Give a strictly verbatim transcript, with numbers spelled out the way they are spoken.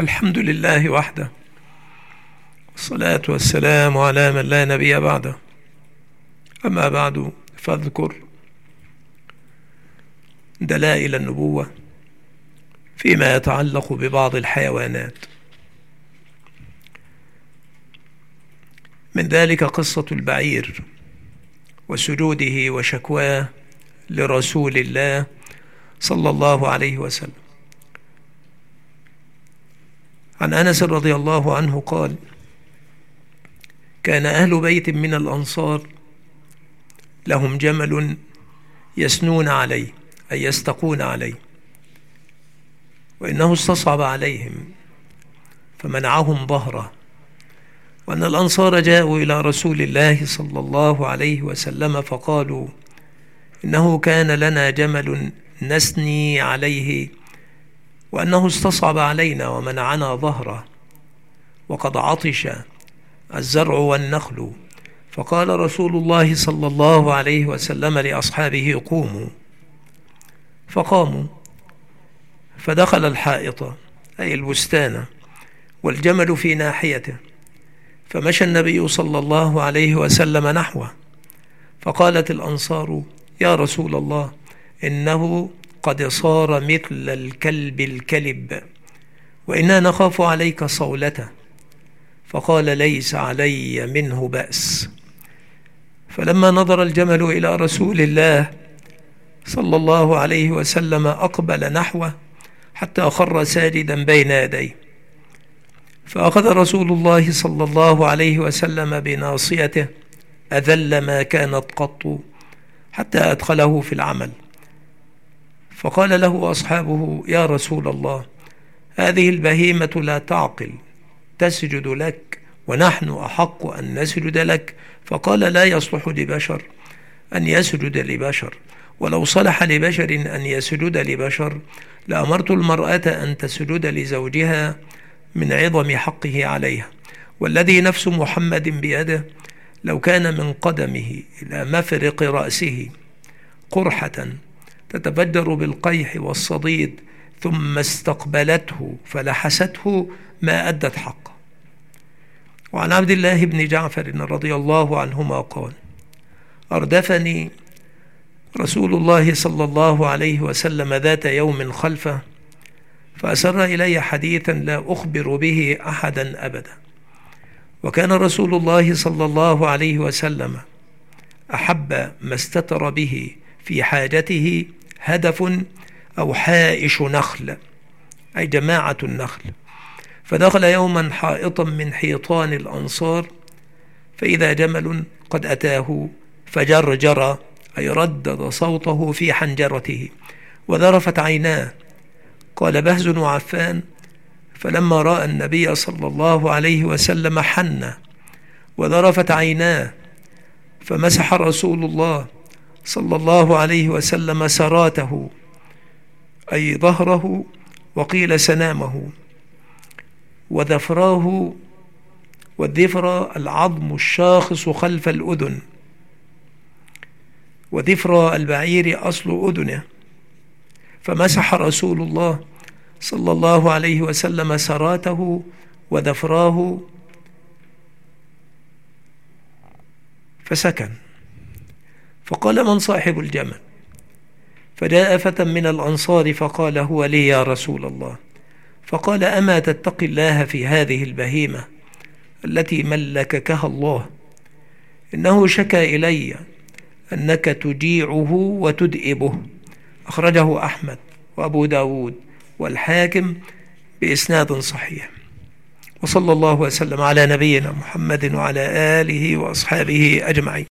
الحمد لله وحده، والصلاة والسلام على من لا نبي بعده. أما بعد، فاذكر دلائل النبوة فيما يتعلق ببعض الحيوانات. من ذلك قصة البعير وسجوده وشكواه لرسول الله صلى الله عليه وسلم. عن أنس رضي الله عنه قال: كان أهل بيت من الأنصار لهم جمل يسنون عليه، أي يستقون عليه، وإنه استصعب عليهم فمنعهم ظهره، وأن الأنصار جاءوا إلى رسول الله صلى الله عليه وسلم فقالوا: إنه كان لنا جمل نسني عليه، وأنه استصعب علينا ومنعنا ظهره، وقد عطش الزرع والنخل. فقال رسول الله صلى الله عليه وسلم لأصحابه: قوموا. فقاموا، فدخل الحائط أي البستان والجمل في ناحيته، فمشى النبي صلى الله عليه وسلم نحوه، فقالت الأنصار: يا رسول الله، إنه قد صار مثل الكلب الكلب، وإنا نخاف عليك صولته. فقال: ليس علي منه بأس. فلما نظر الجمل إلى رسول الله صلى الله عليه وسلم أقبل نحوه حتى خر ساجدا بين يديه، فأخذ رسول الله صلى الله عليه وسلم بناصيته أذل ما كانت قط حتى أدخله في العمل. فقال له أصحابه: يا رسول الله، هذه البهيمة لا تعقل، تسجد لك ونحن أحق أن نسجد لك. فقال: لا يصلح لبشر أن يسجد لبشر، ولو صلح لبشر أن يسجد لبشر لأمرت المرأة أن تسجد لزوجها من عظم حقه عليها، والذي نفس محمد بيده لو كان من قدمه إلى مفرق رأسه قرحة تتفجر بالقيح والصديد ثم استقبلته فلحسته ما أدت حقه. وعن عبد الله بن جعفر رضي الله عنهما قال: أردفني رسول الله صلى الله عليه وسلم ذات يوم خلفه، فأسر إلي حديثا لا أخبر به أحدا أبدا. وكان رسول الله صلى الله عليه وسلم أحب ما استتر به في حاجته هدف أو حائش نخل، أي جماعة النخل. فدخل يوما حائطا من حيطان الأنصار، فإذا جمل قد أتاه فجرجر، أي ردد صوته في حنجرته، وذرفت عيناه. قال بهز وعفان: فلما رأى النبي صلى الله عليه وسلم حن وذرفت عيناه، فمسح رسول الله صلى الله عليه وسلم سراته، أي ظهره، وقيل سنامه، وذفراه، والذفر العظم الشاخص خلف الأذن، وذفر البعير أصل أذنه. فمسح رسول الله صلى الله عليه وسلم سراته وذفراه فسكن. فقال: من صاحب الجمل؟ فجاء فتى من الأنصار فقال: هو لي يا رسول الله. فقال: أما تتقي الله في هذه البهيمة التي ملككها الله؟ إنه شكى إلي أنك تجيعه وتدئبه. أخرجه أحمد وأبو داود والحاكم بإسناد صحيح. وصلى الله وسلم على نبينا محمد وعلى آله وأصحابه أجمعين.